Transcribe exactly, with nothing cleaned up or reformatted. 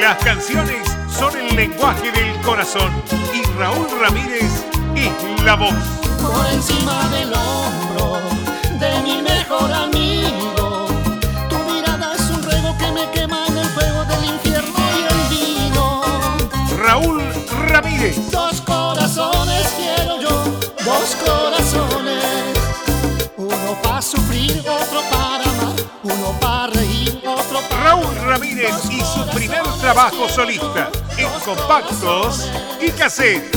Las canciones son el lenguaje del corazón y Raúl Ramírez es la voz. Por encima del hombro de mi mejor amigo, tu mirada es un ruego que me quema en el fuego del infierno y el vino. Raúl Ramírez. Dos corazones quiero yo, dos corazones. Uno para sufrir, otro para amar, uno para reír, otro para... Raúl Ramírez y su primer trabajo solista en compactos y cassette.